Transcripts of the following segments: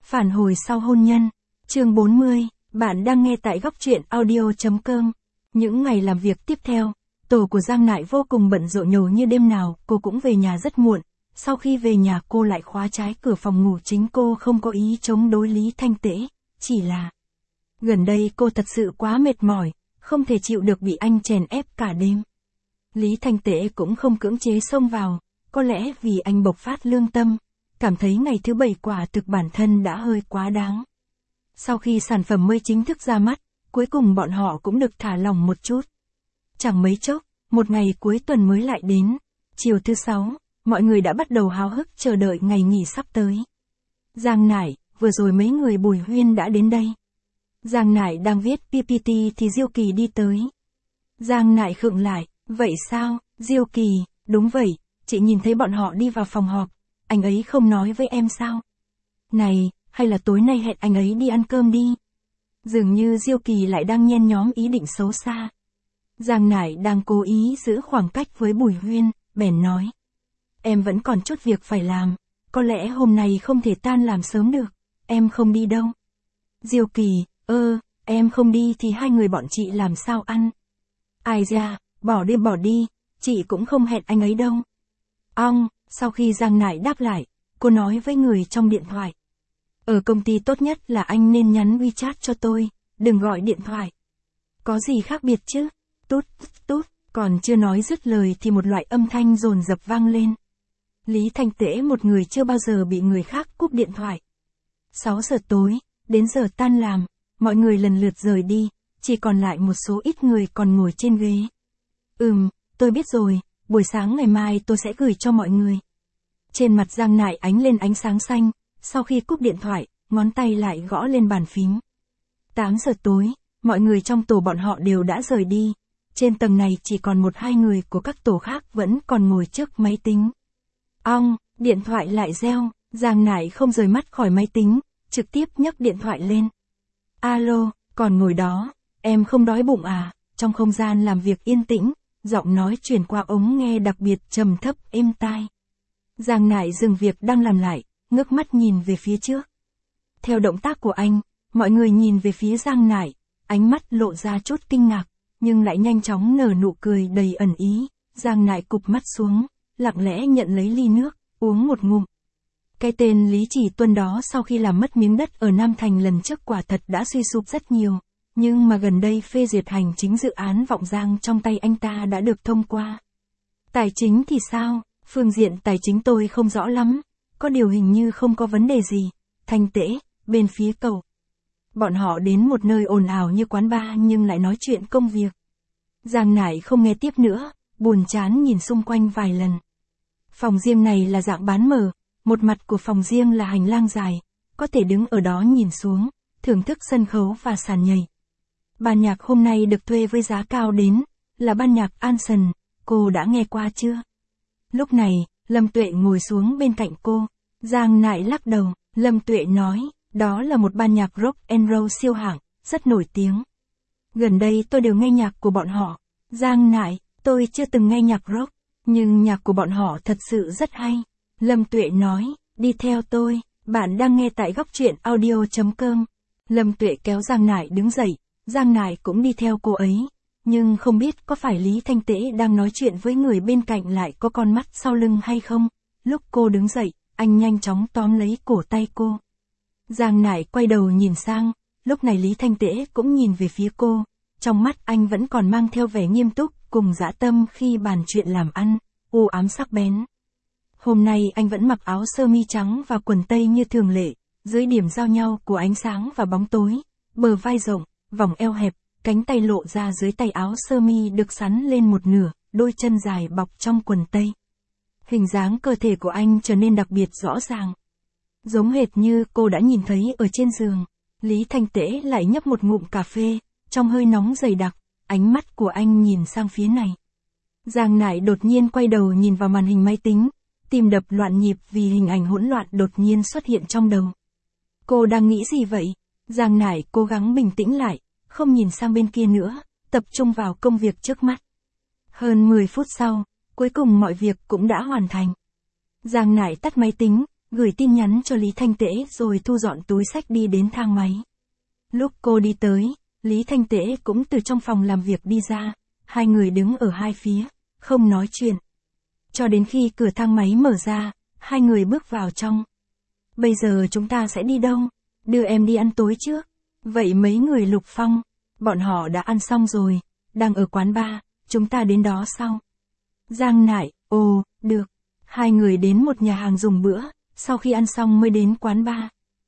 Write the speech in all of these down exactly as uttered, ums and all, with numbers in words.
Phản hồi sau hôn nhân. Chương bốn mươi, bạn đang nghe tại góc truyện audio chấm com. Những ngày làm việc tiếp theo, tổ của Giang Nại vô cùng bận rộn nhầu như đêm nào, cô cũng về nhà rất muộn. Sau khi về nhà cô lại khóa trái cửa phòng ngủ chính, cô không có ý chống đối Lý Thanh Tễ, chỉ là gần đây cô thật sự quá mệt mỏi, không thể chịu được bị anh chèn ép cả đêm. Lý Thanh Tễ cũng không cưỡng chế xông vào, có lẽ vì anh bộc phát lương tâm, cảm thấy ngày thứ bảy quả thực bản thân đã hơi quá đáng. Sau khi sản phẩm mới chính thức ra mắt, cuối cùng bọn họ cũng được thả lỏng một chút. Chẳng mấy chốc, một ngày cuối tuần mới lại đến. Chiều thứ sáu, mọi người đã bắt đầu háo hức chờ đợi ngày nghỉ sắp tới. Giang Nại, vừa rồi mấy người Bùi Huyên đã đến đây. Giang Nại đang viết pê pê tê thì Diêu Kỳ đi tới. Giang Nại khựng lại, vậy sao, Diêu Kỳ, đúng vậy, chị nhìn thấy bọn họ đi vào phòng họp, anh ấy không nói với em sao? Này, hay là tối nay hẹn anh ấy đi ăn cơm đi? Dường như Diêu Kỳ lại đang nhen nhóm ý định xấu xa. Giang Nại đang cố ý giữ khoảng cách với Bùi Huyên, bèn nói. Em vẫn còn chút việc phải làm, có lẽ hôm nay không thể tan làm sớm được, em không đi đâu. Diêu Kỳ, ơ, em không đi thì hai người bọn chị làm sao ăn? Ai da, bỏ đi bỏ đi, chị cũng không hẹn anh ấy đâu. Ong, sau khi Giang Nại đáp lại, cô nói với người trong điện thoại. Ở công ty tốt nhất là anh nên nhắn WeChat cho tôi, đừng gọi điện thoại. Có gì khác biệt chứ? Tút, tút, còn chưa nói dứt lời thì một loại âm thanh dồn dập vang lên. Lý Thanh Tễ, một người chưa bao giờ bị người khác cúp điện thoại. sáu giờ tối, đến giờ tan làm, mọi người lần lượt rời đi, chỉ còn lại một số ít người còn ngồi trên ghế. Ừm, tôi biết rồi, buổi sáng ngày mai tôi sẽ gửi cho mọi người. Trên mặt Giang Nại ánh lên ánh sáng xanh, sau khi cúp điện thoại, ngón tay lại gõ lên bàn phím. tám giờ tối, mọi người trong tổ bọn họ đều đã rời đi. Trên tầng này chỉ còn một hai người của các tổ khác vẫn còn ngồi trước máy tính. Ong, điện thoại lại reo, Giang Nại không rời mắt khỏi máy tính, trực tiếp nhấc điện thoại lên. Alo, còn ngồi đó, em không đói bụng à? Trong không gian làm việc yên tĩnh, giọng nói truyền qua ống nghe đặc biệt trầm thấp êm tai. Giang Nại dừng việc đang làm lại, ngước mắt nhìn về phía trước. Theo động tác của anh, mọi người nhìn về phía Giang Nại, ánh mắt lộ ra chút kinh ngạc, nhưng lại nhanh chóng nở nụ cười đầy ẩn ý. Giang Nại cụp mắt xuống, lặng lẽ nhận lấy ly nước, uống một ngụm. Cái tên Lý Chỉ Tuân đó sau khi làm mất miếng đất ở Nam Thành lần trước quả thật đã suy sụp rất nhiều, nhưng mà gần đây phê duyệt hành chính dự án Vọng Giang trong tay anh ta đã được thông qua. Tài chính thì sao? Phương diện tài chính tôi không rõ lắm, có điều hình như không có vấn đề gì. Thanh Tễ, bên phía cậu. Bọn họ đến một nơi ồn ào như quán bar nhưng lại nói chuyện công việc. Giang Nại không nghe tiếp nữa, buồn chán nhìn xung quanh vài lần. Phòng riêng này là dạng bán mở, một mặt của phòng riêng là hành lang dài, có thể đứng ở đó nhìn xuống, thưởng thức sân khấu và sàn nhảy. Ban nhạc hôm nay được thuê với giá cao đến, là ban nhạc Anson, cô đã nghe qua chưa? Lúc này, Lâm Tuệ ngồi xuống bên cạnh cô. Giang Nại lắc đầu, Lâm Tuệ nói, đó là một ban nhạc rock and roll siêu hạng, rất nổi tiếng. Gần đây tôi đều nghe nhạc của bọn họ. Giang Nại, tôi chưa từng nghe nhạc rock, nhưng nhạc của bọn họ thật sự rất hay. Lâm Tuệ nói, đi theo tôi, bạn đang nghe tại góc truyện audio chấm com. Lâm Tuệ kéo Giang Nại đứng dậy, Giang Nại cũng đi theo cô ấy. Nhưng không biết có phải Lý Thanh Tễ đang nói chuyện với người bên cạnh lại có con mắt sau lưng hay không? Lúc cô đứng dậy, anh nhanh chóng tóm lấy cổ tay cô. Giang Nại quay đầu nhìn sang, lúc này Lý Thanh Tễ cũng nhìn về phía cô. Trong mắt anh vẫn còn mang theo vẻ nghiêm túc, cùng dã tâm khi bàn chuyện làm ăn, u ám sắc bén. Hôm nay anh vẫn mặc áo sơ mi trắng và quần tây như thường lệ, dưới điểm giao nhau của ánh sáng và bóng tối, bờ vai rộng, vòng eo hẹp, cánh tay lộ ra dưới tay áo sơ mi được xắn lên một nửa, đôi chân dài bọc trong quần tây. Hình dáng cơ thể của anh trở nên đặc biệt rõ ràng. Giống hệt như cô đã nhìn thấy ở trên giường. Lý Thanh Tễ lại nhấp một ngụm cà phê, trong hơi nóng dày đặc, ánh mắt của anh nhìn sang phía này. Giang Nại đột nhiên quay đầu nhìn vào màn hình máy tính, tim đập loạn nhịp vì hình ảnh hỗn loạn đột nhiên xuất hiện trong đầu. Cô đang nghĩ gì vậy? Giang Nại cố gắng bình tĩnh lại, không nhìn sang bên kia nữa, tập trung vào công việc trước mắt. Hơn mười phút sau, cuối cùng mọi việc cũng đã hoàn thành. Giang Nại tắt máy tính, gửi tin nhắn cho Lý Thanh Tễ rồi thu dọn túi xách đi đến thang máy. Lúc cô đi tới, Lý Thanh Tễ cũng từ trong phòng làm việc đi ra, hai người đứng ở hai phía, không nói chuyện. Cho đến khi cửa thang máy mở ra, hai người bước vào trong. Bây giờ chúng ta sẽ đi đâu? Đưa em đi ăn tối trước. Vậy mấy người Lục Phong, bọn họ đã ăn xong rồi, đang ở quán bar, chúng ta đến đó sau. Giang Nại, ồ, được. Hai người đến một nhà hàng dùng bữa, sau khi ăn xong mới đến quán bar.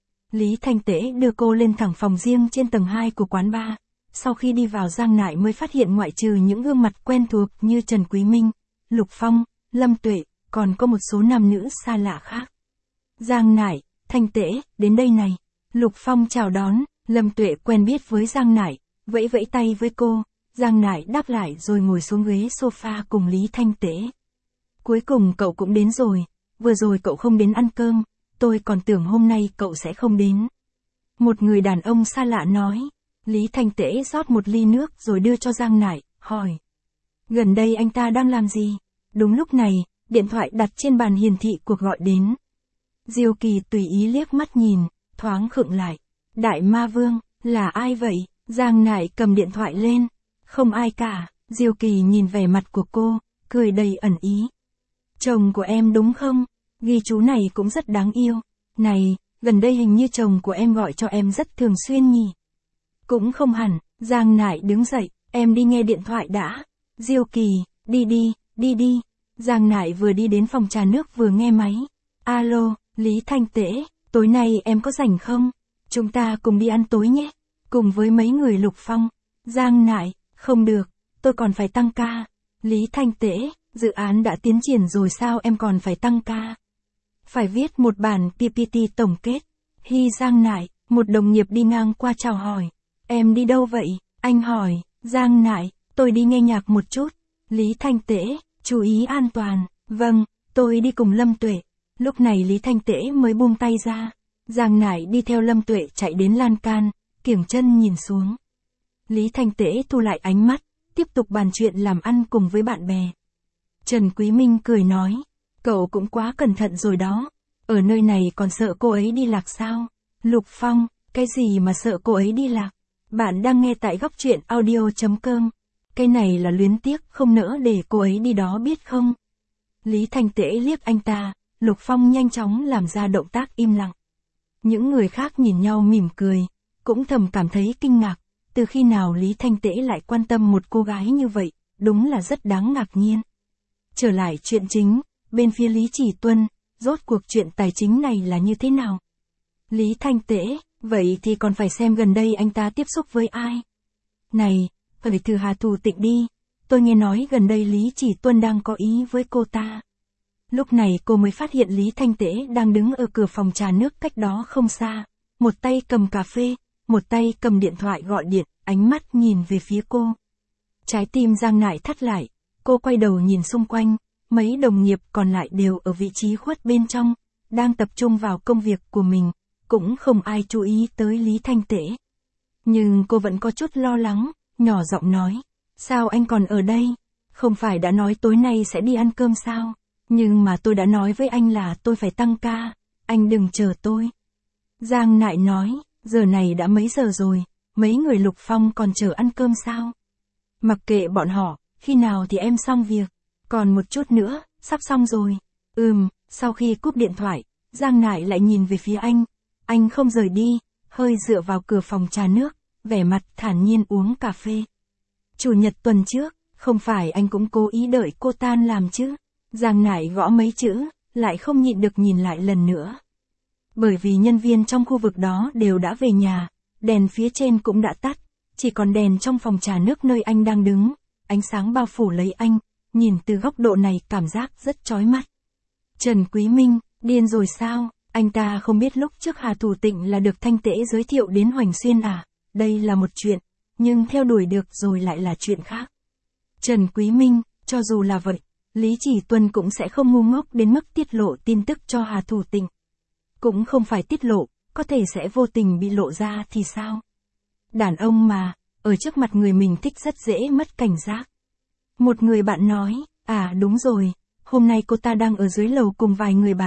Lý Thanh Tễ đưa cô lên thẳng phòng riêng trên tầng hai của quán bar. Sau khi đi vào Giang Nại mới phát hiện ngoại trừ những gương mặt quen thuộc như Trần Quý Minh, Lục Phong, Lâm Tuệ, còn có một số nam nữ xa lạ khác. Giang Nại, Thanh Tễ, đến đây này. Lục Phong chào đón, Lâm Tuệ quen biết với Giang Nại, vẫy vẫy tay với cô. Giang Nại đáp lại rồi ngồi xuống ghế sofa cùng Lý Thanh Tễ. Cuối cùng cậu cũng đến rồi, vừa rồi cậu không đến ăn cơm, tôi còn tưởng hôm nay cậu sẽ không đến. Một người đàn ông xa lạ nói. Lý Thanh Tễ rót một ly nước rồi đưa cho Giang Nại, hỏi. Gần đây anh ta đang làm gì? Đúng lúc này, điện thoại đặt trên bàn hiển thị cuộc gọi đến. Diêu Kỳ tùy ý liếc mắt nhìn, thoáng khựng lại. Đại Ma Vương, là ai vậy? Giang Nại cầm điện thoại lên. Không ai cả. Diêu Kỳ nhìn vẻ mặt của cô, cười đầy ẩn ý. Chồng của em đúng không? Ghi chú này cũng rất đáng yêu. Này, gần đây hình như chồng của em gọi cho em rất thường xuyên nhỉ? Cũng không hẳn. Giang Nại đứng dậy, em đi nghe điện thoại đã. Diêu Kỳ, đi đi, đi đi. Giang Nại vừa đi đến phòng trà nước vừa nghe máy. Alo, Lý Thanh Tễ, tối nay em có rảnh không? Chúng ta cùng đi ăn tối nhé. Cùng với mấy người Lục Phong. Giang Nại, không được, tôi còn phải tăng ca. Lý Thanh Tễ, dự án đã tiến triển rồi sao em còn phải tăng ca? Phải viết một bản pê pê tê tổng kết. Hi. Giang Nại, một đồng nghiệp đi ngang qua chào hỏi. Em đi đâu vậy? Anh hỏi. Giang Nại, tôi đi nghe nhạc một chút. Lý Thanh Tễ, chú ý an toàn. Vâng, tôi đi cùng Lâm Tuệ. Lúc này Lý Thanh Tễ mới buông tay ra. Giang Nại đi theo Lâm Tuệ chạy đến lan can, kiểng chân nhìn xuống. Lý Thanh Tễ thu lại ánh mắt, tiếp tục bàn chuyện làm ăn cùng với bạn bè. Trần Quý Minh cười nói, cậu cũng quá cẩn thận rồi đó. Ở nơi này còn sợ cô ấy đi lạc sao? Lục Phong, cái gì mà sợ cô ấy đi lạc? Bạn đang nghe tại góc truyện audio chấm com. Cái này là luyến tiếc không nỡ để cô ấy đi đó biết không? Lý Thanh Tễ liếc anh ta, Lục Phong nhanh chóng làm ra động tác im lặng. Những người khác nhìn nhau mỉm cười, cũng thầm cảm thấy kinh ngạc. Từ khi nào Lý Thanh Tễ lại quan tâm một cô gái như vậy, đúng là rất đáng ngạc nhiên. Trở lại chuyện chính, bên phía Lý Chỉ Tuân, rốt cuộc chuyện tài chính này là như thế nào? Lý Thanh Tễ, vậy thì còn phải xem gần đây anh ta tiếp xúc với ai? Này, phải thử Hà Thù Tịnh đi, tôi nghe nói gần đây Lý Chỉ Tuân đang có ý với cô ta. Lúc này cô mới phát hiện Lý Thanh Tễ đang đứng ở cửa phòng trà nước cách đó không xa, một tay cầm cà phê, một tay cầm điện thoại gọi điện, ánh mắt nhìn về phía cô. Trái tim Giang Nại thắt lại, cô quay đầu nhìn xung quanh, mấy đồng nghiệp còn lại đều ở vị trí khuất bên trong, đang tập trung vào công việc của mình, cũng không ai chú ý tới Lý Thanh Tễ. Nhưng cô vẫn có chút lo lắng, nhỏ giọng nói, sao anh còn ở đây? Không phải đã nói tối nay sẽ đi ăn cơm sao? Nhưng mà tôi đã nói với anh là tôi phải tăng ca, anh đừng chờ tôi. Giang Nại nói, giờ này đã mấy giờ rồi, mấy người Lục Phong còn chờ ăn cơm sao? Mặc kệ bọn họ, khi nào thì em xong việc, còn một chút nữa, sắp xong rồi. Ừm, sau khi cúp điện thoại, Giang Nại lại nhìn về phía anh, anh không rời đi, hơi dựa vào cửa phòng trà nước, vẻ mặt thản nhiên uống cà phê. Chủ nhật tuần trước, không phải anh cũng cố ý đợi cô tan làm chứ? Giang Nại gõ mấy chữ, lại không nhịn được nhìn lại lần nữa. Bởi vì nhân viên trong khu vực đó đều đã về nhà, đèn phía trên cũng đã tắt, chỉ còn đèn trong phòng trà nước nơi anh đang đứng, ánh sáng bao phủ lấy anh, nhìn từ góc độ này cảm giác rất chói mắt. Trần Quý Minh, điên rồi sao? Anh ta không biết lúc trước Hà Thủ Tịnh là được Thanh Tễ giới thiệu đến Hoành Xuyên à? Đây là một chuyện, nhưng theo đuổi được rồi lại là chuyện khác. Trần Quý Minh, cho dù là vậy, Lý Chỉ Tuân cũng sẽ không ngu ngốc đến mức tiết lộ tin tức cho Hà Thủ Tịnh. Cũng không phải tiết lộ, có thể sẽ vô tình bị lộ ra thì sao? Đàn ông mà, ở trước mặt người mình thích rất dễ mất cảnh giác. Một người bạn nói, à đúng rồi, hôm nay cô ta đang ở dưới lầu cùng vài người bạn,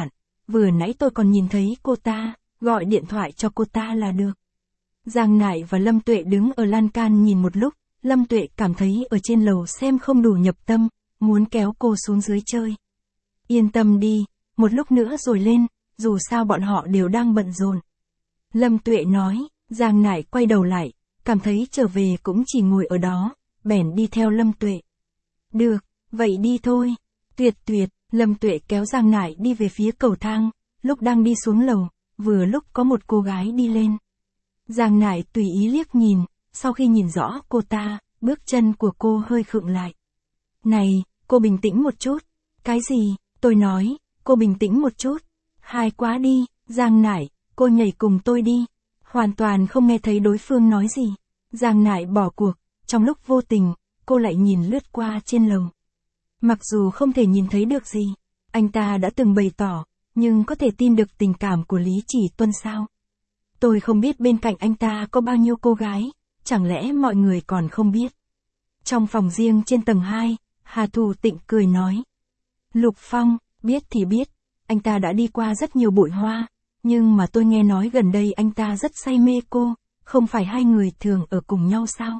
vừa nãy tôi còn nhìn thấy cô ta, gọi điện thoại cho cô ta là được. Giang Nại và Lâm Tuệ đứng ở lan can nhìn một lúc, Lâm Tuệ cảm thấy ở trên lầu xem không đủ nhập tâm, muốn kéo cô xuống dưới chơi. Yên tâm đi, một lúc nữa rồi lên, dù sao bọn họ đều đang bận rộn. Lâm Tuệ nói, Giang Nại quay đầu lại, cảm thấy trở về cũng chỉ ngồi ở đó, bèn đi theo Lâm Tuệ. Được, vậy đi thôi. Tuyệt tuyệt, Lâm Tuệ kéo Giang Nại đi về phía cầu thang, lúc đang đi xuống lầu, vừa lúc có một cô gái đi lên. Giang Nại tùy ý liếc nhìn, sau khi nhìn rõ cô ta, bước chân của cô hơi khựng lại. Này, cô bình tĩnh một chút. Cái gì? Tôi nói, cô bình tĩnh một chút. Hay quá đi, Giang Nại, cô nhảy cùng tôi đi. Hoàn toàn không nghe thấy đối phương nói gì. Giang Nại bỏ cuộc, trong lúc vô tình, cô lại nhìn lướt qua trên lầu. Mặc dù không thể nhìn thấy được gì, anh ta đã từng bày tỏ, nhưng có thể tin được tình cảm của Lý Chỉ Tuân sao? Tôi không biết bên cạnh anh ta có bao nhiêu cô gái, chẳng lẽ mọi người còn không biết? Trong phòng riêng trên tầng hai, Hà Thù Tịnh cười nói. Lục Phong, biết thì biết, anh ta đã đi qua rất nhiều bụi hoa, nhưng mà tôi nghe nói gần đây anh ta rất say mê cô, không phải hai người thường ở cùng nhau sao?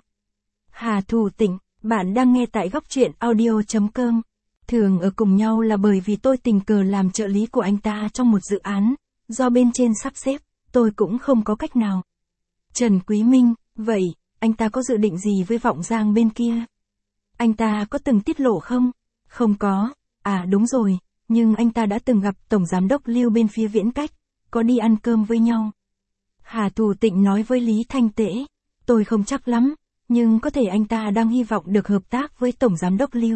Hà Thù Tịnh, bạn đang nghe tại góc truyện audio chấm com. Thường ở cùng nhau là bởi vì tôi tình cờ làm trợ lý của anh ta trong một dự án, do bên trên sắp xếp, tôi cũng không có cách nào. Trần Quý Minh, vậy, anh ta có dự định gì với Vọng Giang bên kia? Anh ta có từng tiết lộ không? Không có, à đúng rồi, nhưng anh ta đã từng gặp Tổng Giám đốc Lưu bên phía Viễn Cách, có đi ăn cơm với nhau. Hà Thù Tịnh nói với Lý Thanh Tễ, tôi không chắc lắm, nhưng có thể anh ta đang hy vọng được hợp tác với Tổng Giám đốc Lưu.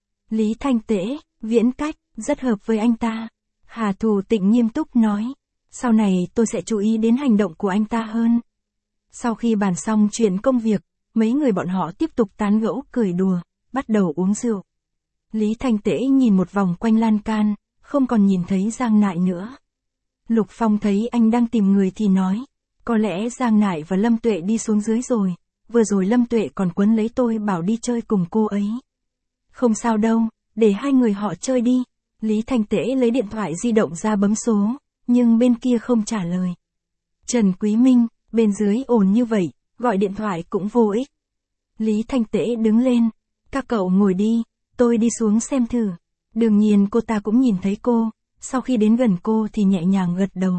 Lý Thanh Tễ, Viễn Cách, rất hợp với anh ta. Hà Thù Tịnh nghiêm túc nói, sau này tôi sẽ chú ý đến hành động của anh ta hơn. Sau khi bàn xong chuyện công việc, mấy người bọn họ tiếp tục tán gẫu cười đùa, bắt đầu uống rượu. Lý Thanh Tễ nhìn một vòng quanh lan can, không còn nhìn thấy Giang Nại nữa. Lục Phong thấy anh đang tìm người thì nói, có lẽ Giang Nại và Lâm Tuệ đi xuống dưới rồi, vừa rồi Lâm Tuệ còn quấn lấy tôi bảo đi chơi cùng cô ấy. Không sao đâu, để hai người họ chơi đi. Lý Thanh Tễ lấy điện thoại di động ra bấm số, nhưng bên kia không trả lời. Trần Quý Minh, bên dưới ồn như vậy, gọi điện thoại cũng vô ích. Lý Thanh Tễ đứng lên, các cậu ngồi đi, tôi đi xuống xem thử. Đương nhiên cô ta cũng nhìn thấy cô, sau khi đến gần cô thì nhẹ nhàng gật đầu.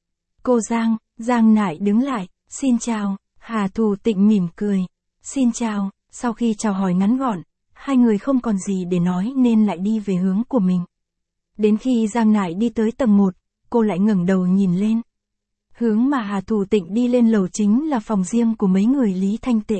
Cô Giang, Giang Nại đứng lại, xin chào, Hà Thù Tịnh mỉm cười. Xin chào, sau khi chào hỏi ngắn gọn, hai người không còn gì để nói nên lại đi về hướng của mình. Đến khi Giang Nại đi tới tầng một, cô lại ngẩng đầu nhìn lên. Hướng mà Hà Thù Tịnh đi lên lầu chính là phòng riêng của mấy người Lý Thanh Tễ.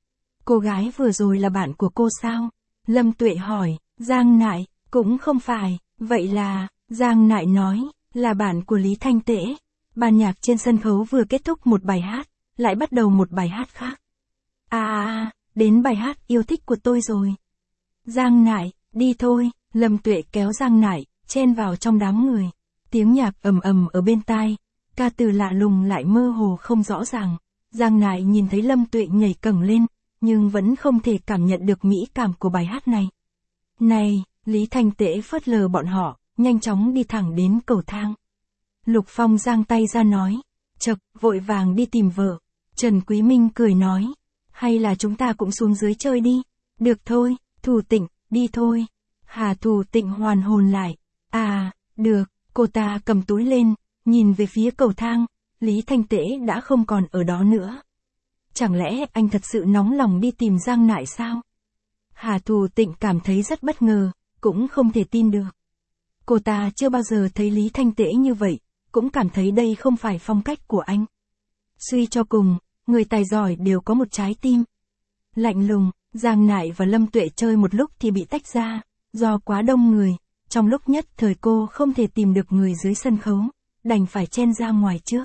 Cô gái vừa rồi là bạn của cô sao? Lâm Tuệ hỏi, Giang Nại, cũng không phải, vậy là, Giang Nại nói, là bạn của Lý Thanh Tễ. Ban nhạc trên sân khấu vừa kết thúc một bài hát, lại bắt đầu một bài hát khác. À à à, đến bài hát yêu thích của tôi rồi. Giang Nại, đi thôi, Lâm Tuệ kéo Giang Nại, chen vào trong đám người. Tiếng nhạc ầm ầm ở bên tai, ca từ lạ lùng lại mơ hồ không rõ ràng. Giang Nại nhìn thấy Lâm Tuệ nhảy cẳng lên, nhưng vẫn không thể cảm nhận được mỹ cảm của bài hát này. Này, Lý Thanh Tễ phớt lờ bọn họ, nhanh chóng đi thẳng đến cầu thang. Lục Phong giang tay ra nói, chậc, vội vàng đi tìm vợ. Trần Quý Minh cười nói, hay là chúng ta cũng xuống dưới chơi đi. Được thôi, Thù Tịnh, đi thôi. Hà Thù Tịnh hoàn hồn lại. À, được, cô ta cầm túi lên, nhìn về phía cầu thang, Lý Thanh Tễ đã không còn ở đó nữa. Chẳng lẽ anh thật sự nóng lòng đi tìm Giang Nại sao? Hà Thù Tịnh cảm thấy rất bất ngờ, cũng không thể tin được. Cô ta chưa bao giờ thấy Lý Thanh Tễ như vậy, cũng cảm thấy đây không phải phong cách của anh. Suy cho cùng, người tài giỏi đều có một trái tim. Lạnh lùng, Giang Nại và Lâm Tuệ chơi một lúc thì bị tách ra, do quá đông người, trong lúc nhất thời cô không thể tìm được người dưới sân khấu, đành phải chen ra ngoài trước.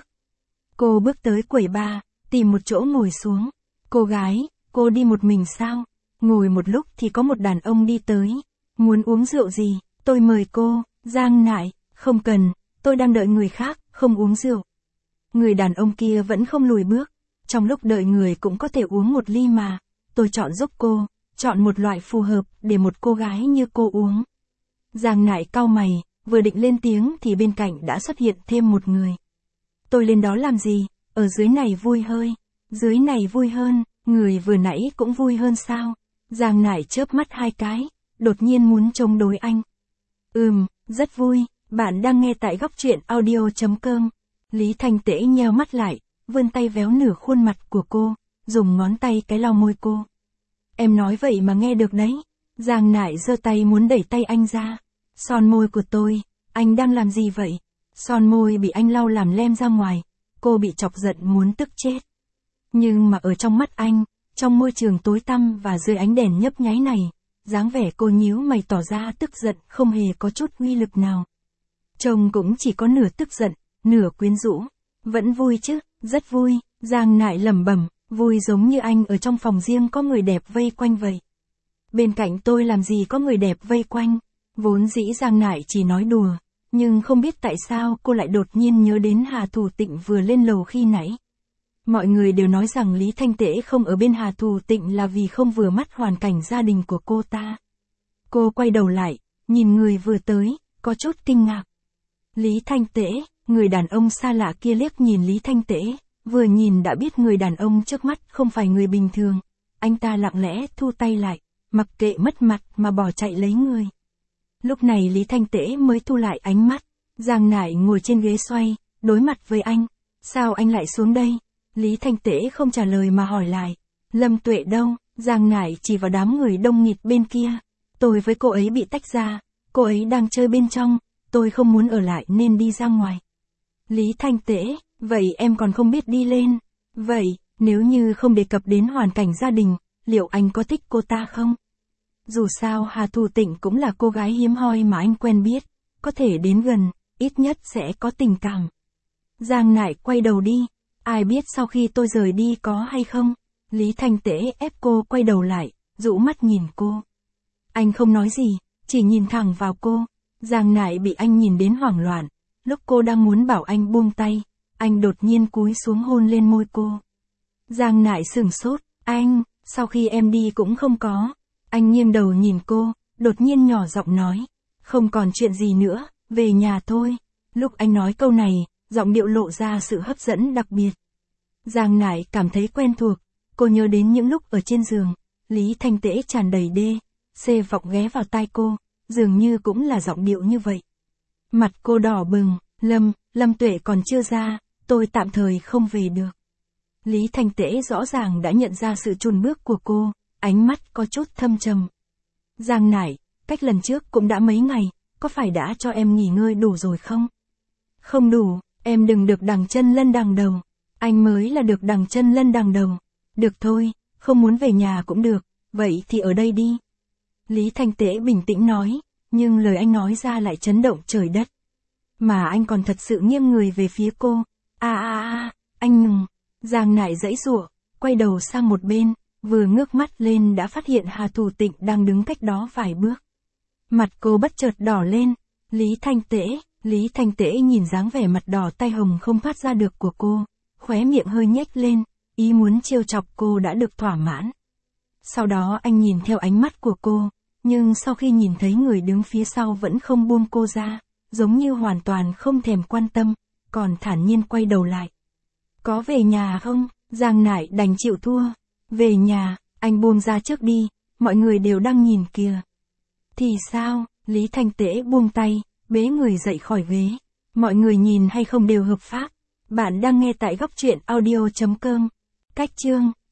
Cô bước tới quầy bar, tìm một chỗ ngồi xuống. Cô gái, cô đi một mình sao? Ngồi một lúc thì có một đàn ông đi tới. Muốn uống rượu gì? Tôi mời cô. Giang Nại, không cần, tôi đang đợi người khác, không uống rượu. Người đàn ông kia vẫn không lùi bước. Trong lúc đợi người cũng có thể uống một ly mà. Tôi chọn giúp cô, chọn một loại phù hợp để một cô gái như cô uống. Giang Nại cau mày, vừa định lên tiếng thì bên cạnh đã xuất hiện thêm một người. Tôi lên đó làm gì, ở dưới này vui hơi, dưới này vui hơn, người vừa nãy cũng vui hơn sao? Giang Nải chớp mắt hai cái, đột nhiên muốn chống đối anh. Ừm, rất vui, bạn đang nghe tại góc truyện audio chấm com. Lý Thanh Tễ nheo mắt lại, vươn tay véo nửa khuôn mặt của cô, dùng ngón tay cái lau môi cô. Em nói vậy mà nghe được đấy. Giang Nải giơ tay muốn đẩy tay anh ra. Son môi của tôi, anh đang làm gì vậy? Son môi bị anh lau làm lem ra ngoài, cô bị chọc giận muốn tức chết. Nhưng mà ở trong mắt anh, trong môi trường tối tăm và dưới ánh đèn nhấp nháy này, dáng vẻ cô nhíu mày tỏ ra tức giận không hề có chút uy lực nào. Trông cũng chỉ có nửa tức giận, nửa quyến rũ. Vẫn vui chứ, rất vui, Giang Nải lẩm bẩm, vui giống như anh ở trong phòng riêng có người đẹp vây quanh vậy. Bên cạnh tôi làm gì có người đẹp vây quanh, vốn dĩ Giang Nải chỉ nói đùa, nhưng không biết tại sao cô lại đột nhiên nhớ đến Hà Thủ Tịnh vừa lên lầu khi nãy. Mọi người đều nói rằng Lý Thanh Tễ không ở bên Hà Thủ Tịnh là vì không vừa mắt hoàn cảnh gia đình của cô ta. Cô quay đầu lại, nhìn người vừa tới, có chút kinh ngạc. Lý Thanh Tễ, người đàn ông xa lạ kia liếc nhìn Lý Thanh Tễ, vừa nhìn đã biết người đàn ông trước mắt không phải người bình thường. Anh ta lặng lẽ thu tay lại, mặc kệ mất mặt mà bỏ chạy lấy người. Lúc này Lý Thanh Tễ mới thu lại ánh mắt. Giang Nải ngồi trên ghế xoay, đối mặt với anh. Sao anh lại xuống đây? Lý Thanh Tễ không trả lời mà hỏi lại. Lâm Tuệ đâu? Giang Nải chỉ vào đám người đông nghịt bên kia. Tôi với cô ấy bị tách ra, cô ấy đang chơi bên trong, tôi không muốn ở lại nên đi ra ngoài. Lý Thanh Tễ, vậy em còn không biết đi lên. Vậy, nếu như không đề cập đến hoàn cảnh gia đình, liệu anh có thích cô ta không? Dù sao Hà Thủ Tịnh cũng là cô gái hiếm hoi mà anh quen biết, có thể đến gần, ít nhất sẽ có tình cảm. Giang Nải quay đầu đi, ai biết sau khi tôi rời đi có hay không? Lý Thanh Tễ ép cô quay đầu lại, rũ mắt nhìn cô. Anh không nói gì, chỉ nhìn thẳng vào cô. Giang Nải bị anh nhìn đến hoảng loạn, lúc cô đang muốn bảo anh buông tay, anh đột nhiên cúi xuống hôn lên môi cô. Giang Nải sửng sốt, anh, sau khi em đi cũng không có. Anh nghiêng đầu nhìn cô, đột nhiên nhỏ giọng nói, không còn chuyện gì nữa, về nhà thôi. Lúc anh nói câu này, giọng điệu lộ ra sự hấp dẫn đặc biệt. Giang Nải cảm thấy quen thuộc, cô nhớ đến những lúc ở trên giường, Lý Thanh Tễ tràn đầy đê, xê vọng ghé vào tai cô, dường như cũng là giọng điệu như vậy. Mặt cô đỏ bừng, Lâm, Lâm Tuệ còn chưa ra, tôi tạm thời không về được. Lý Thanh Tễ rõ ràng đã nhận ra sự chùn bước của cô, ánh mắt có chút thâm trầm. Giang Nải, cách lần trước cũng đã mấy ngày, có phải đã cho em nghỉ ngơi đủ rồi không? Không đủ, em đừng được đằng chân lân đằng đầu. Anh mới là được đằng chân lân đằng đầu. Được thôi, không muốn về nhà cũng được, vậy thì ở đây đi. Lý Thanh Tễ bình tĩnh nói, nhưng lời anh nói ra lại chấn động trời đất. Mà anh còn thật sự nghiêng người về phía cô. À à à, anh ngừng. Giang Nải giãy giụa, quay đầu sang một bên, vừa ngước mắt lên đã phát hiện Hà Thủ Tịnh đang đứng cách đó vài bước. Mặt cô bất chợt đỏ lên. Lý Thanh Tễ, Lý Thanh Tễ nhìn dáng vẻ mặt đỏ tay hồng không thoát ra được của cô, khóe miệng hơi nhếch lên, ý muốn trêu chọc cô đã được thỏa mãn. Sau đó anh nhìn theo ánh mắt của cô, nhưng sau khi nhìn thấy người đứng phía sau vẫn không buông cô ra, giống như hoàn toàn không thèm quan tâm, còn thản nhiên quay đầu lại. Có về nhà không? Giang Nải đành chịu thua. Về nhà, anh buông ra trước đi, mọi người đều đang nhìn kìa. Thì sao? Lý Thanh Tễ buông tay, bế người dậy khỏi ghế. Mọi người nhìn hay không đều hợp pháp. Bạn đang nghe tại góc truyện audio chấm com. Cách chương